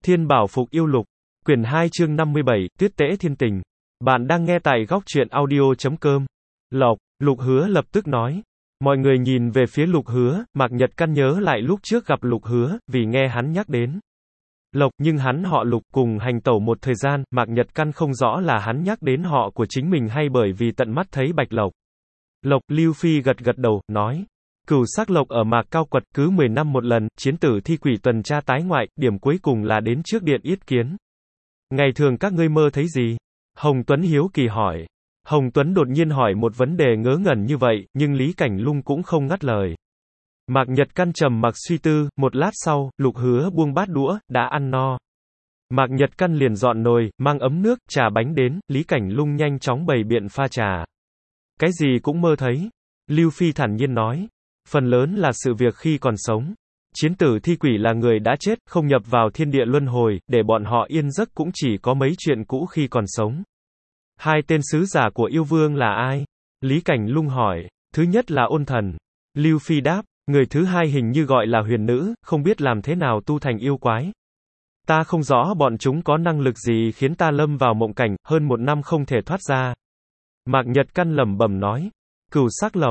Thiên Bảo Phục Yêu Lục, quyển 2 chương 57, Tuyết Tễ Thiên Tình. Bạn đang nghe tại góc truyện audio.com. Lục Hứa lập tức nói. Mọi người nhìn về phía Lục Hứa, Mạc Nhật Căn nhớ lại lúc trước gặp Lục Hứa, vì nghe hắn nhắc đến Lộc, nhưng hắn họ Lục, cùng hành tẩu một thời gian, Mạc Nhật Căn không rõ là hắn nhắc đến họ của chính mình hay bởi vì tận mắt thấy Bạch Lộc. Lưu Phi gật gật đầu, nói. Cửu sắc lộc ở Mạc Cao Quật, cứ 10 năm một lần, chiến tử thi quỷ tuần tra tái ngoại, điểm cuối cùng là đến trước điện yết kiến. Ngày thường các ngươi mơ thấy gì? Hồng Tuấn hiếu kỳ hỏi. Hồng Tuấn đột nhiên hỏi một vấn đề ngớ ngẩn như vậy, nhưng Lý Cảnh Lung cũng không ngắt lời. Mạc Nhật Căn trầm mặc suy tư, một lát sau, Lục Hứa buông bát đũa, đã ăn no. Mạc Nhật Căn liền dọn nồi, mang ấm nước, trà bánh đến, Lý Cảnh Lung nhanh chóng bày biện pha trà. Cái gì cũng mơ thấy. Lưu Phi thản nhiên nói. Phần lớn là sự việc khi còn sống. Chiến tử thi quỷ là người đã chết, không nhập vào thiên địa luân hồi, để bọn họ yên giấc cũng chỉ có mấy chuyện cũ khi còn sống. Hai tên sứ giả của yêu vương là ai? Lý Cảnh Lung hỏi. Thứ nhất là Ôn Thần. Lưu Phi đáp. Người thứ hai hình như gọi là Huyền Nữ, không biết làm thế nào tu thành yêu quái. Ta không rõ bọn chúng có năng lực gì khiến ta lâm vào mộng cảnh, hơn 1 năm không thể thoát ra. Mạc Nhật Căn lẩm bẩm nói. Cửu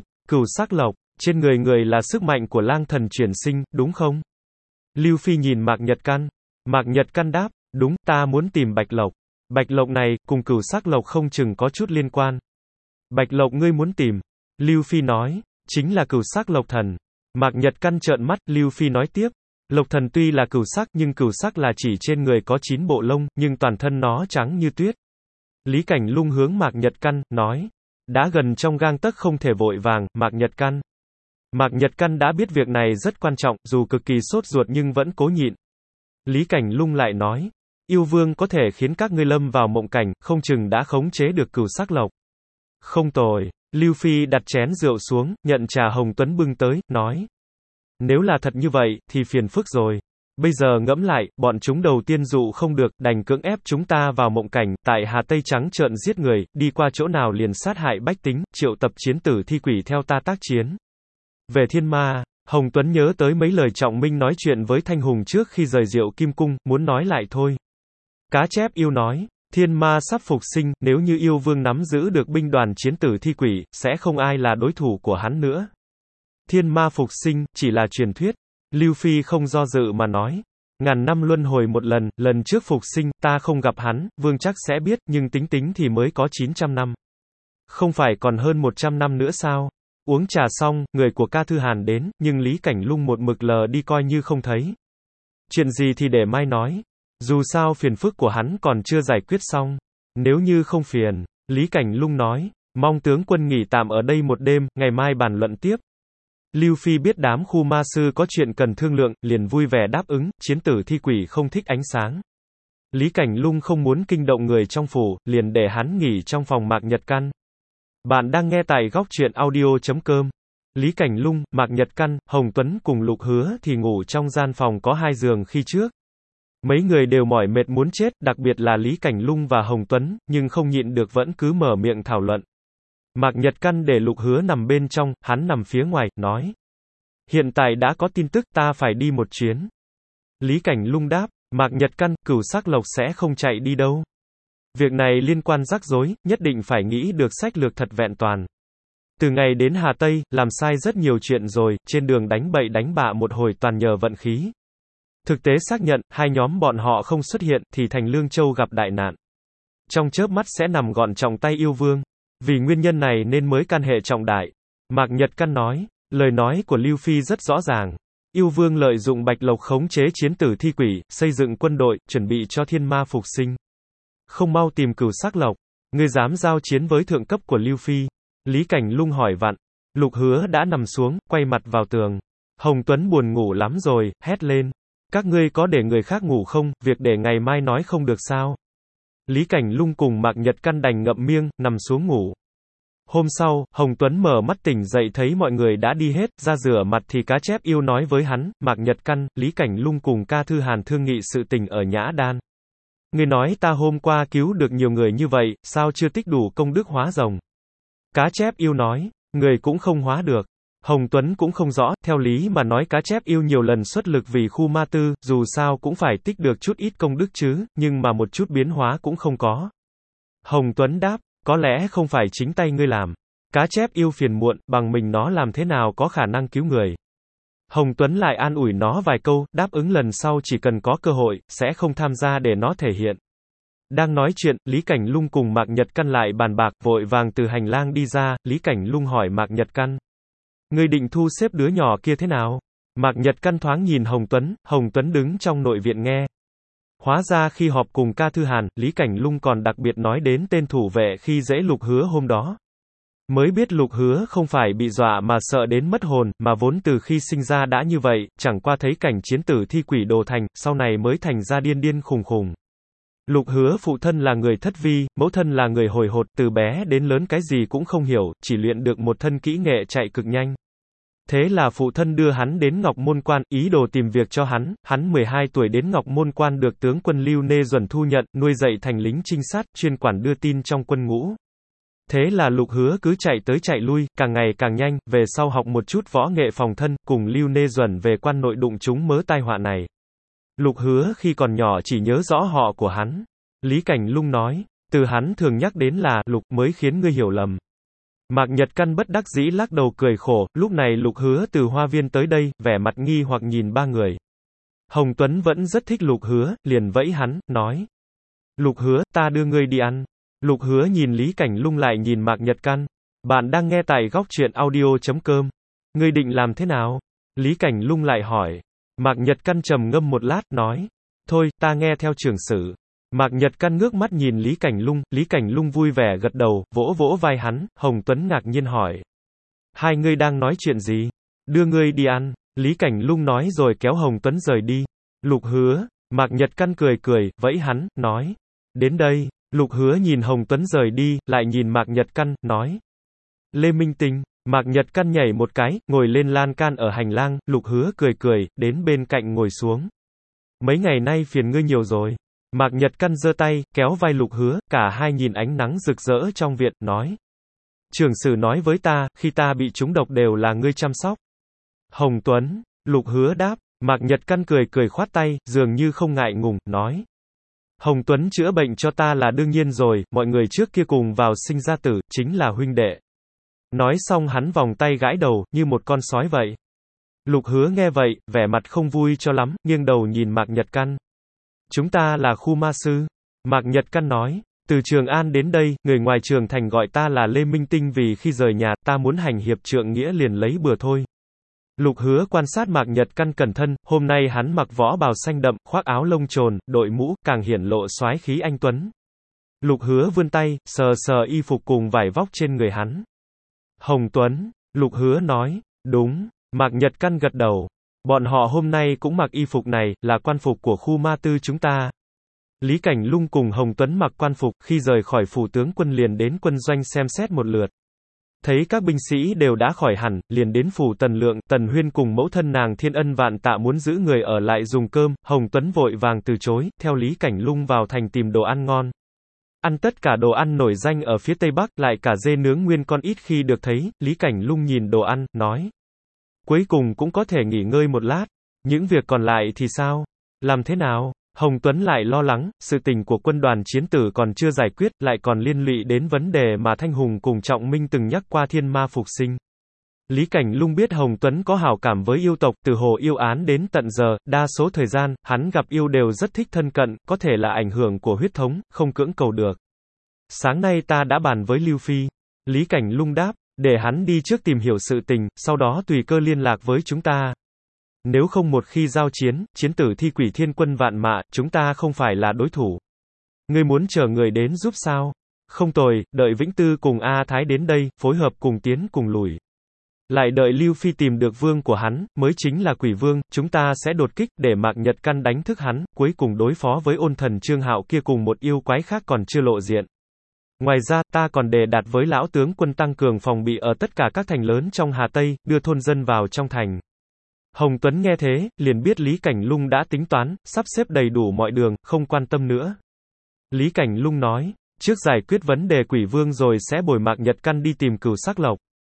sắc lộc, trên người người là sức mạnh của lang thần chuyển sinh, đúng không? Lưu Phi nhìn Mạc Nhật Căn. Mạc Nhật Căn đáp, đúng, ta muốn tìm Bạch Lộc. Bạch Lộc này, cùng cửu sắc lộc không chừng có chút liên quan. Bạch Lộc ngươi muốn tìm. Lưu Phi nói, chính là cửu sắc lộc thần. Mạc Nhật Căn trợn mắt, Lưu Phi nói tiếp. Lộc thần tuy là cửu sắc nhưng cửu sắc là chỉ trên người có 9 bộ lông, nhưng toàn thân nó trắng như tuyết. Lý Cảnh Lung hướng Mạc Nhật Căn, nói. Đã gần trong gang tấc không thể vội vàng, Mạc Nhật Căn. Mạc Nhật Căn đã biết việc này rất quan trọng, dù cực kỳ sốt ruột nhưng vẫn cố nhịn. Lý Cảnh Lung lại nói. Yêu vương có thể khiến các ngươi lâm vào mộng cảnh, không chừng đã khống chế được cửu sắc lộc. Không tồi. Lưu Phi đặt chén rượu xuống, nhận trà Hồng Tuấn bưng tới, nói. Nếu là thật như vậy, thì phiền phức rồi. Bây giờ ngẫm lại, bọn chúng đầu tiên dụ không được, đành cưỡng ép chúng ta vào mộng cảnh, tại Hà Tây trắng trợn giết người, đi qua chỗ nào liền sát hại bách tính, triệu tập chiến tử thi quỷ theo ta tác chiến. Về thiên ma, Hồng Tuấn nhớ tới mấy lời Trọng Minh nói chuyện với Thanh Hùng trước khi rời Diệu Kim Cung, muốn nói lại thôi. Cá chép yêu nói. Thiên ma sắp phục sinh, nếu như yêu vương nắm giữ được binh đoàn chiến tử thi quỷ, sẽ không ai là đối thủ của hắn nữa. Thiên ma phục sinh, chỉ là truyền thuyết. Lưu Phi không do dự mà nói. Ngàn năm luân hồi một lần, lần trước phục sinh, ta không gặp hắn, vương chắc sẽ biết, nhưng tính tính thì mới có 900 năm. Không phải còn hơn 100 năm nữa sao? Uống trà xong, người của Ca Thư Hàn đến, nhưng Lý Cảnh Lung một mực lờ đi coi như không thấy. Chuyện gì thì để mai nói. Dù sao phiền phức của hắn còn chưa giải quyết xong. Nếu như không phiền, Lý Cảnh Lung nói, mong tướng quân nghỉ tạm ở đây một đêm, ngày mai bàn luận tiếp. Lưu Phi biết đám khu ma sư có chuyện cần thương lượng, liền vui vẻ đáp ứng, chiến tử thi quỷ không thích ánh sáng. Lý Cảnh Lung không muốn kinh động người trong phủ, liền để hắn nghỉ trong phòng Mạc Nhật Căn. Bạn đang nghe tại góc truyện audio.com. Lý Cảnh Lung, Mạc Nhật Căn, Hồng Tuấn cùng Lục Hứa thì ngủ trong gian phòng có 2 giường khi trước. Mấy người đều mỏi mệt muốn chết, đặc biệt là Lý Cảnh Lung và Hồng Tuấn, nhưng không nhịn được vẫn cứ mở miệng thảo luận. Mạc Nhật Căn để Lục Hứa nằm bên trong, hắn nằm phía ngoài, nói. Hiện tại đã có tin tức, ta phải đi một chuyến. Lý Cảnh Lung đáp, Mạc Nhật Căn, cửu sắc lộc sẽ không chạy đi đâu. Việc này liên quan rắc rối, nhất định phải nghĩ được sách lược thật vẹn toàn. Từ ngày đến Hà Tây, làm sai rất nhiều chuyện rồi, trên đường đánh bậy đánh bạ một hồi toàn nhờ vận khí. Thực tế xác nhận, hai nhóm bọn họ không xuất hiện, thì thành Lương Châu gặp đại nạn. Trong chớp mắt sẽ nằm gọn trong tay yêu vương. Vì nguyên nhân này nên mới can hệ trọng đại. Mạc Nhật Căn nói, lời nói của Lưu Phi rất rõ ràng. Yêu vương lợi dụng Bạch Lộc khống chế chiến tử thi quỷ, xây dựng quân đội, chuẩn bị cho thiên ma phục sinh. Không mau tìm cửu sắc lộc, ngươi dám giao chiến với thượng cấp của Lưu Phi? Lý Cảnh Lung hỏi vặn. Lục Hứa đã nằm xuống, quay mặt vào tường. Hồng Tuấn buồn ngủ lắm rồi, hét lên. Các ngươi có để người khác ngủ không, việc để ngày mai nói không được sao? Lý Cảnh Lung cùng Mạc Nhật Căn đành ngậm miệng, nằm xuống ngủ. Hôm sau, Hồng Tuấn mở mắt tỉnh dậy thấy mọi người đã đi hết, ra rửa mặt thì cá chép yêu nói với hắn, Mạc Nhật Căn, Lý Cảnh Lung cùng Ca Thư Hàn thương nghị sự tình ở Nhã Đan. Ngươi nói ta hôm qua cứu được nhiều người như vậy, sao chưa tích đủ công đức hóa rồng? Cá chép yêu nói, người cũng không hóa được. Hồng Tuấn cũng không rõ, theo lý mà nói cá chép yêu nhiều lần xuất lực vì khu ma tư, dù sao cũng phải tích được chút ít công đức chứ, nhưng mà một chút biến hóa cũng không có. Hồng Tuấn đáp, có lẽ không phải chính tay ngươi làm. Cá chép yêu phiền muộn, bằng mình nó làm thế nào có khả năng cứu người. Hồng Tuấn lại an ủi nó vài câu, đáp ứng lần sau chỉ cần có cơ hội, sẽ không tham gia để nó thể hiện. Đang nói chuyện, Lý Cảnh Lung cùng Mạc Nhật Căn lại bàn bạc, vội vàng từ hành lang đi ra, Lý Cảnh Lung hỏi Mạc Nhật Căn. Ngươi định thu xếp đứa nhỏ kia thế nào? Mạc Nhật Căn thoáng nhìn Hồng Tuấn đứng trong nội viện nghe. Hóa ra khi họp cùng Ca Thư Hàn, Lý Cảnh Lung còn đặc biệt nói đến tên thủ vệ khi dễ Lục Hứa hôm đó. Mới biết Lục Hứa không phải bị dọa mà sợ đến mất hồn, mà vốn từ khi sinh ra đã như vậy, chẳng qua thấy cảnh chiến tử thi quỷ đồ thành, sau này mới thành ra điên điên khùng khùng. Lục Hứa phụ thân là người thất vi, mẫu thân là người hồi hột, từ bé đến lớn cái gì cũng không hiểu, chỉ luyện được một thân kỹ nghệ chạy cực nhanh. Thế là phụ thân đưa hắn đến Ngọc Môn Quan, ý đồ tìm việc cho hắn 12 tuổi đến Ngọc Môn Quan được tướng quân Lưu Nê Duẩn thu nhận, nuôi dạy thành lính trinh sát, chuyên quản đưa tin trong quân ngũ. Thế là Lục Hứa cứ chạy tới chạy lui, càng ngày càng nhanh, về sau học một chút võ nghệ phòng thân, cùng Lưu Nê Duẩn về quan nội đụng chúng mớ tai họa này. Lục Hứa khi còn nhỏ chỉ nhớ rõ họ của hắn. Lý Cảnh Lung nói, từ hắn thường nhắc đến là, Lục mới khiến ngươi hiểu lầm. Mạc Nhật Căn bất đắc dĩ lắc đầu cười khổ, lúc này Lục Hứa từ hoa viên tới đây, vẻ mặt nghi hoặc nhìn ba người. Hồng Tuấn vẫn rất thích Lục Hứa, liền vẫy hắn, nói. Lục Hứa, ta đưa ngươi đi ăn. Lục Hứa nhìn Lý Cảnh Lung lại nhìn Mạc Nhật Căn. Bạn đang nghe tại góc truyện audio.com. Ngươi định làm thế nào? Lý Cảnh Lung lại hỏi. Mạc Nhật Căn trầm ngâm một lát, nói. Thôi, ta nghe theo trưởng sử. Mạc Nhật Căn ngước mắt nhìn Lý Cảnh Lung vui vẻ gật đầu, vỗ vỗ vai hắn, Hồng Tuấn ngạc nhiên hỏi. Hai ngươi đang nói chuyện gì? Đưa ngươi đi ăn. Lý Cảnh Lung nói rồi kéo Hồng Tuấn rời đi. Lục Hứa, Mạc Nhật Căn cười, vẫy hắn, nói. Đến đây. Lục Hứa nhìn Hồng Tuấn rời đi, lại nhìn Mạc Nhật Căn, nói. Lê Minh Tinh. Mạc Nhật Căn nhảy một cái, ngồi lên lan can ở hành lang, Lục Hứa cười, đến bên cạnh ngồi xuống. Mấy ngày nay phiền ngươi nhiều rồi. Mạc Nhật Căn giơ tay, kéo vai Lục Hứa, cả hai nhìn ánh nắng rực rỡ trong viện, nói. Trưởng sử nói với ta, khi ta bị trúng độc đều là ngươi chăm sóc. Hồng Tuấn, Lục Hứa đáp, Mạc Nhật Căn cười khoát tay, dường như không ngại ngùng, nói. Hồng Tuấn chữa bệnh cho ta là đương nhiên rồi, mọi người trước kia cùng vào sinh ra tử, chính là huynh đệ. Nói xong hắn vòng tay gãi đầu, như một con sói vậy. Lục Hứa nghe vậy, vẻ mặt không vui cho lắm, nghiêng đầu nhìn Mạc Nhật Căn. Chúng ta là khu ma sư. Mạc Nhật Căn nói, từ Trường An đến đây, người ngoài Trường Thành gọi ta là Lê Minh Tinh vì khi rời nhà, ta muốn hành hiệp trượng nghĩa liền lấy bừa thôi. Lục Hứa quan sát Mạc Nhật Căn cẩn thận, hôm nay hắn mặc võ bào xanh đậm, khoác áo lông trồn, đội mũ, càng hiển lộ soái khí anh tuấn. Lục Hứa vươn tay, sờ y phục cùng vải vóc trên người hắn. Hồng Tuấn, Lục Hứa nói, đúng. Mạc Nhật Căn gật đầu. Bọn họ hôm nay cũng mặc y phục này, là quan phục của khu ma tư chúng ta. Lý Cảnh Lung cùng Hồng Tuấn mặc quan phục, khi rời khỏi phủ tướng quân liền đến quân doanh xem xét một lượt. Thấy các binh sĩ đều đã khỏi hẳn, liền đến phủ Tần Lượng, Tần Huyên cùng mẫu thân nàng thiên ân vạn tạ muốn giữ người ở lại dùng cơm, Hồng Tuấn vội vàng từ chối, theo Lý Cảnh Lung vào thành tìm đồ ăn ngon. Ăn tất cả đồ ăn nổi danh ở phía Tây Bắc, lại cả dê nướng nguyên con ít khi được thấy, Lý Cảnh Lung nhìn đồ ăn, nói. Cuối cùng cũng có thể nghỉ ngơi một lát. Những việc còn lại thì sao? Làm thế nào? Hồng Tuấn lại lo lắng, sự tình của quân đoàn chiến tử còn chưa giải quyết, lại còn liên lụy đến vấn đề mà Thanh Hùng cùng Trọng Minh từng nhắc qua thiên ma phục sinh. Lý Cảnh Lung biết Hồng Tuấn có hảo cảm với yêu tộc, từ hồ yêu án đến tận giờ, đa số thời gian, hắn gặp yêu đều rất thích thân cận, có thể là ảnh hưởng của huyết thống, không cưỡng cầu được. Sáng nay ta đã bàn với Lưu Phi. Lý Cảnh Lung đáp, để hắn đi trước tìm hiểu sự tình, sau đó tùy cơ liên lạc với chúng ta. Nếu không một khi giao chiến, chiến tử thi quỷ thiên quân vạn mã, chúng ta không phải là đối thủ. Ngươi muốn chờ người đến giúp sao? Không tồi, đợi Vĩnh Tư cùng A Thái đến đây, phối hợp cùng tiến cùng lùi. Lại đợi Lưu Phi tìm được vương của hắn, mới chính là quỷ vương, chúng ta sẽ đột kích, để Mạc Nhật Căn đánh thức hắn, cuối cùng đối phó với ôn thần Trương Hạo kia cùng một yêu quái khác còn chưa lộ diện. Ngoài ra, ta còn đề đạt với lão tướng quân tăng cường phòng bị ở tất cả các thành lớn trong Hà Tây, đưa thôn dân vào trong thành. Hồng Tuấn nghe thế, liền biết Lý Cảnh Lung đã tính toán, sắp xếp đầy đủ mọi đường, không quan tâm nữa. Lý Cảnh Lung nói, trước giải quyết vấn đề quỷ vương rồi sẽ bồi Mạc Nhật Căn đi tìm Cửu Sắc Lộc.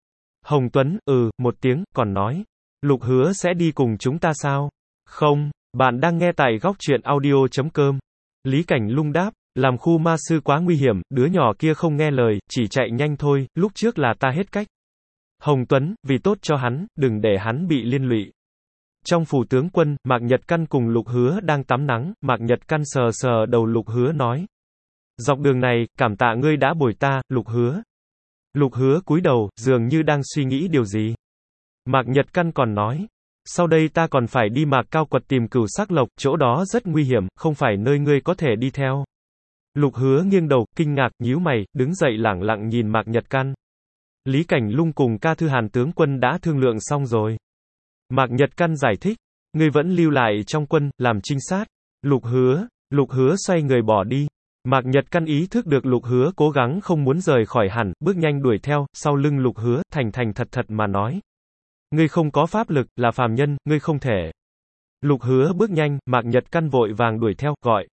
Hồng Tuấn, một tiếng, còn nói. Lục Hứa sẽ đi cùng chúng ta sao? Không, bạn đang nghe tại góc truyện audio.com. Lý Cảnh Lung đáp, làm khu ma sư quá nguy hiểm, đứa nhỏ kia không nghe lời, chỉ chạy nhanh thôi, lúc trước là ta hết cách. Hồng Tuấn, vì tốt cho hắn, đừng để hắn bị liên lụy. Trong phủ tướng quân, Mạc Nhật Căn cùng Lục Hứa đang tắm nắng, Mạc Nhật Căn sờ sờ đầu Lục Hứa nói. Dọc đường này, cảm tạ ngươi đã bồi ta, Lục Hứa. Lục Hứa cúi đầu, dường như đang suy nghĩ điều gì. Mạc Nhật Căn còn nói. Sau đây ta còn phải đi Mạc Cao Quật tìm Cửu Sắc Lộc, chỗ đó rất nguy hiểm, không phải nơi ngươi có thể đi theo. Lục Hứa nghiêng đầu, kinh ngạc, nhíu mày, đứng dậy lẳng lặng nhìn Mạc Nhật Căn. Lý Cảnh Lung cùng Ca Thư Hàn tướng quân đã thương lượng xong rồi. Mạc Nhật Căn giải thích, ngươi vẫn lưu lại trong quân, làm trinh sát. Lục Hứa xoay người bỏ đi. Mạc Nhật Căn ý thức được Lục Hứa cố gắng không muốn rời khỏi hẳn, bước nhanh đuổi theo, sau lưng Lục Hứa, thành thành thật thật mà nói. Ngươi không có pháp lực, là phàm nhân, ngươi không thể. Lục Hứa bước nhanh, Mạc Nhật Căn vội vàng đuổi theo, gọi.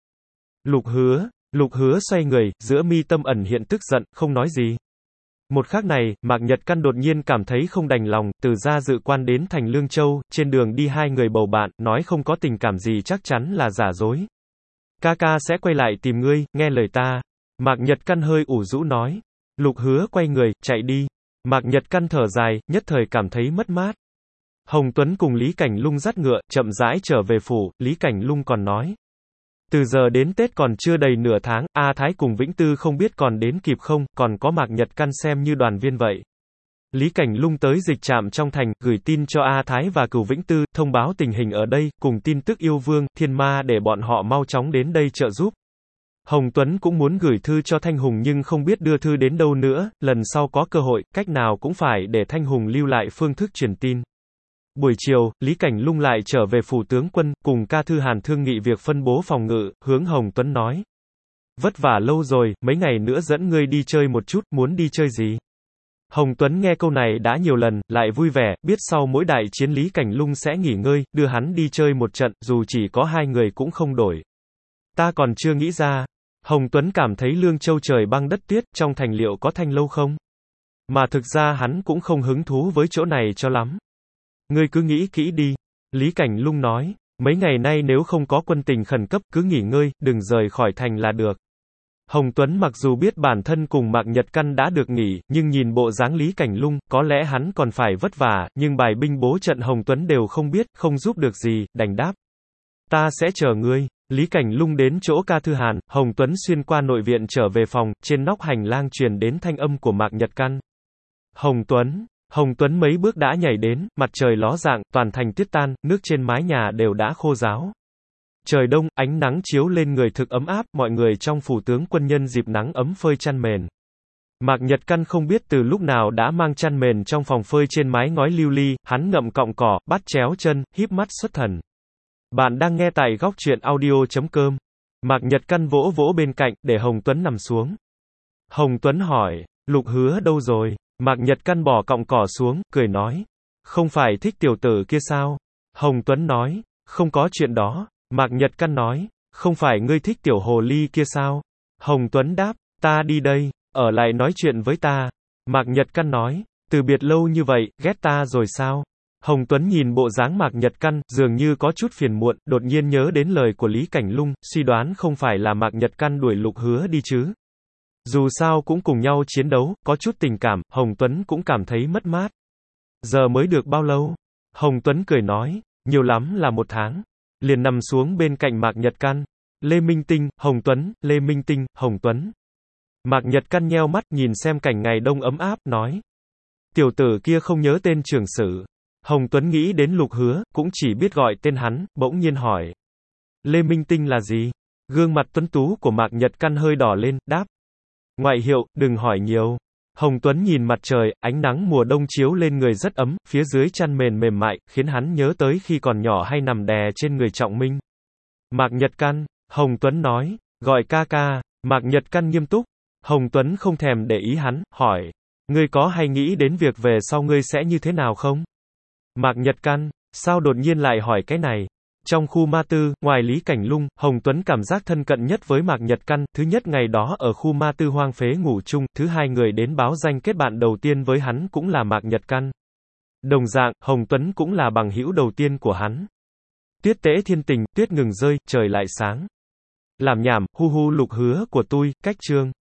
Lục Hứa xoay người, giữa mi tâm ẩn hiện tức giận, không nói gì. Một khắc này, Mạc Nhật Căn đột nhiên cảm thấy không đành lòng, từ gia dự quan đến thành Lương Châu, trên đường đi hai người bầu bạn, nói không có tình cảm gì chắc chắn là giả dối. Ca ca sẽ quay lại tìm ngươi, nghe lời ta. Mạc Nhật Căn hơi ủ rũ nói. Lục Hứa quay người, chạy đi. Mạc Nhật Căn thở dài, nhất thời cảm thấy mất mát. Hồng Tuấn cùng Lý Cảnh Lung dắt ngựa, chậm rãi trở về phủ, Lý Cảnh Lung còn nói. Từ giờ đến Tết còn chưa đầy nửa tháng, A Thái cùng Vĩnh Tư không biết còn đến kịp không, còn có Mạc Nhật Căn xem như đoàn viên vậy. Lý Cảnh Lung tới dịch trạm trong thành, gửi tin cho A Thái và Cửu Vĩnh Tư, thông báo tình hình ở đây, cùng tin tức yêu vương, thiên ma để bọn họ mau chóng đến đây trợ giúp. Hồng Tuấn cũng muốn gửi thư cho Thanh Hùng nhưng không biết đưa thư đến đâu nữa, lần sau có cơ hội, cách nào cũng phải để Thanh Hùng lưu lại phương thức truyền tin. Buổi chiều, Lý Cảnh Lung lại trở về phủ tướng quân, cùng Ca Thư Hàn thương nghị việc phân bố phòng ngự, hướng Hồng Tuấn nói. Vất vả lâu rồi, mấy ngày nữa dẫn ngươi đi chơi một chút, muốn đi chơi gì? Hồng Tuấn nghe câu này đã nhiều lần, lại vui vẻ, biết sau mỗi đại chiến Lý Cảnh Lung sẽ nghỉ ngơi, đưa hắn đi chơi một trận, dù chỉ có hai người cũng không đổi. Ta còn chưa nghĩ ra. Hồng Tuấn cảm thấy Lương Châu trời băng đất tuyết, trong thành liệu có thanh lâu không? Mà thực ra hắn cũng không hứng thú với chỗ này cho lắm. Ngươi cứ nghĩ kỹ đi. Lý Cảnh Lung nói, mấy ngày nay nếu không có quân tình khẩn cấp, cứ nghỉ ngơi, đừng rời khỏi thành là được. Hồng Tuấn mặc dù biết bản thân cùng Mạc Nhật Căn đã được nghỉ, nhưng nhìn bộ dáng Lý Cảnh Lung, có lẽ hắn còn phải vất vả, nhưng bài binh bố trận Hồng Tuấn đều không biết, không giúp được gì, đành đáp. Ta sẽ chờ ngươi. Lý Cảnh Lung đến chỗ Ca Thư Hàn, Hồng Tuấn xuyên qua nội viện trở về phòng, trên nóc hành lang truyền đến thanh âm của Mạc Nhật Căn. Hồng Tuấn mấy bước đã nhảy đến, mặt trời ló dạng, toàn thành tuyết tan, nước trên mái nhà đều đã khô ráo. Trời đông, ánh nắng chiếu lên người thực ấm áp, mọi người trong phủ tướng quân nhân dịp nắng ấm phơi chăn mền. Mạc Nhật Căn không biết từ lúc nào đã mang chăn mền trong phòng phơi trên mái ngói lưu ly, hắn ngậm cọng cỏ, bắt chéo chân, híp mắt xuất thần. Bạn đang nghe tại góc truyện audio.com. Mạc Nhật Căn vỗ vỗ bên cạnh, để Hồng Tuấn nằm xuống. Hồng Tuấn hỏi, Lục Hứa đâu rồi? Mạc Nhật Căn bỏ cọng cỏ xuống, cười nói. Không phải thích tiểu tử kia sao? Hồng Tuấn nói, không có chuyện đó. Mạc Nhật Căn nói, không phải ngươi thích tiểu hồ ly kia sao? Hồng Tuấn đáp, ta đi đây, ở lại nói chuyện với ta. Mạc Nhật Căn nói, từ biệt lâu như vậy, ghét ta rồi sao? Hồng Tuấn nhìn bộ dáng Mạc Nhật Căn, dường như có chút phiền muộn, đột nhiên nhớ đến lời của Lý Cảnh Lung, suy đoán không phải là Mạc Nhật Căn đuổi Lục Hứa đi chứ. Dù sao cũng cùng nhau chiến đấu, có chút tình cảm, Hồng Tuấn cũng cảm thấy mất mát. Giờ mới được bao lâu? Hồng Tuấn cười nói, nhiều lắm là 1 tháng. Liền nằm xuống bên cạnh Mạc Nhật Căn. Lê Minh Tinh, Hồng Tuấn, Lê Minh Tinh, Hồng Tuấn. Mạc Nhật Căn nheo mắt nhìn xem cảnh ngày đông ấm áp, nói. Tiểu tử kia không nhớ tên trưởng sử. Hồng Tuấn nghĩ đến Lục Hứa, cũng chỉ biết gọi tên hắn, bỗng nhiên hỏi. Lê Minh Tinh là gì? Gương mặt tuấn tú của Mạc Nhật Căn hơi đỏ lên, đáp. Ngoại hiệu, đừng hỏi nhiều. Hồng Tuấn nhìn mặt trời, ánh nắng mùa đông chiếu lên người rất ấm, phía dưới chăn mền mềm mại, khiến hắn nhớ tới khi còn nhỏ hay nằm đè trên người Trọng Minh. Mạc Nhật Căn, Hồng Tuấn nói, gọi ca ca. Mạc Nhật Căn nghiêm túc. Hồng Tuấn không thèm để ý hắn, hỏi. Ngươi có hay nghĩ đến việc về sau ngươi sẽ như thế nào không? Mạc Nhật Căn, sao đột nhiên lại hỏi cái này? Trong khu Ma Tư, ngoài Lý Cảnh Lung, Hồng Tuấn cảm giác thân cận nhất với Mạc Nhật Căn, thứ nhất ngày đó ở khu Ma Tư hoang phế ngủ chung, thứ hai người đến báo danh kết bạn đầu tiên với hắn cũng là Mạc Nhật Căn. Đồng dạng, Hồng Tuấn cũng là bằng hữu đầu tiên của hắn. Tuyết tễ thiên tình, tuyết ngừng rơi, trời lại sáng. Làm nhảm, hu hu Lục Hứa của tôi, cách chương.